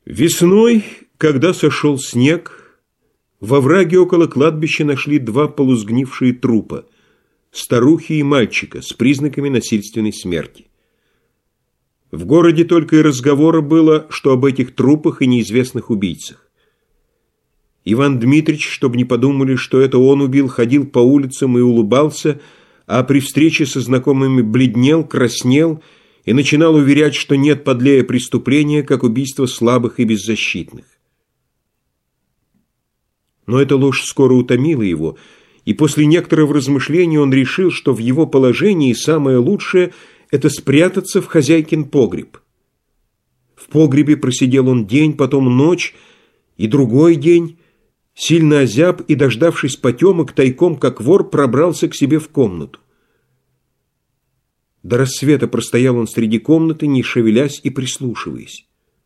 Весной, когда сошел снег, во враге около кладбища нашли два полусгнившие трупа – старухи и мальчика с признаками насильственной смерти. В городе только и разговора было, что об этих трупах и неизвестных убийцах. Иван Дмитрич, чтобы не подумали, что это он убил, ходил по улицам и улыбался, а при встрече со знакомыми бледнел, краснел и начинал уверять, что нет подлее преступления, как убийство слабых и беззащитных. Но эта ложь скоро утомила его, и после некоторого размышления он решил, что в его положении самое лучшее – это спрятаться в хозяйкин погреб. В погребе просидел он день, потом ночь и другой день, сильно озяб и, дождавшись потемок, тайком, как вор, пробрался к себе в комнату. До рассвета простоял он среди комнаты, не шевелясь и прислушиваясь.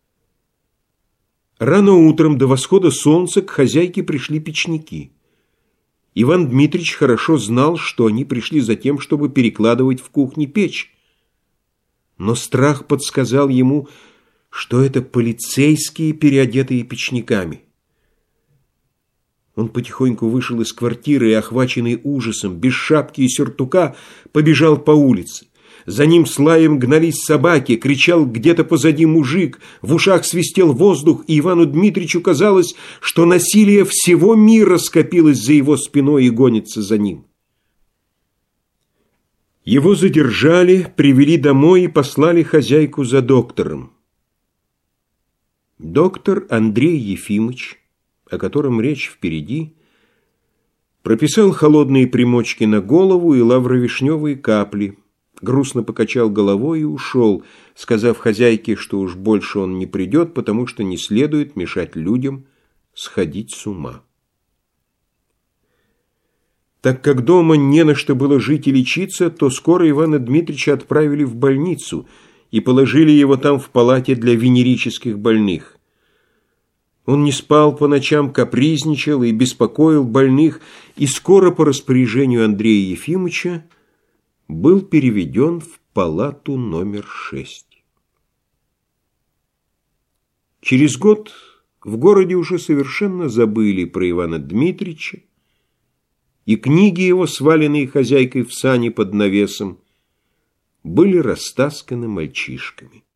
Рано утром до восхода солнца к хозяйке пришли печники. Иван Дмитрич хорошо знал, что они пришли за тем, чтобы перекладывать в кухне печь. Но страх подсказал ему, что это полицейские, переодетые печниками. Он потихоньку вышел из квартиры и, охваченный ужасом, без шапки и сюртука, побежал по улице. За ним с лаем гнались собаки, кричал где-то позади мужик, в ушах свистел воздух, и Ивану Дмитричу казалось, что насилие всего мира скопилось за его спиной и гонится за ним. Его задержали, привели домой и послали хозяйку за доктором. Доктор Андрей Ефимыч, о котором речь впереди, прописал холодные примочки на голову и лавровишневые капли, грустно покачал головой и ушел, сказав хозяйке, что уж больше он не придет, потому что не следует мешать людям сходить с ума. Так как дома не на что было жить и лечиться, то скоро Ивана Дмитрича отправили в больницу и положили его там в палате для венерических больных. Он не спал по ночам, капризничал и беспокоил больных, и скоро по распоряжению Андрея Ефимыча был переведен в палату номер 6. Через год в городе уже совершенно забыли про Ивана Дмитрича, и книги его, сваленные хозяйкой в сани под навесом, были растасканы мальчишками.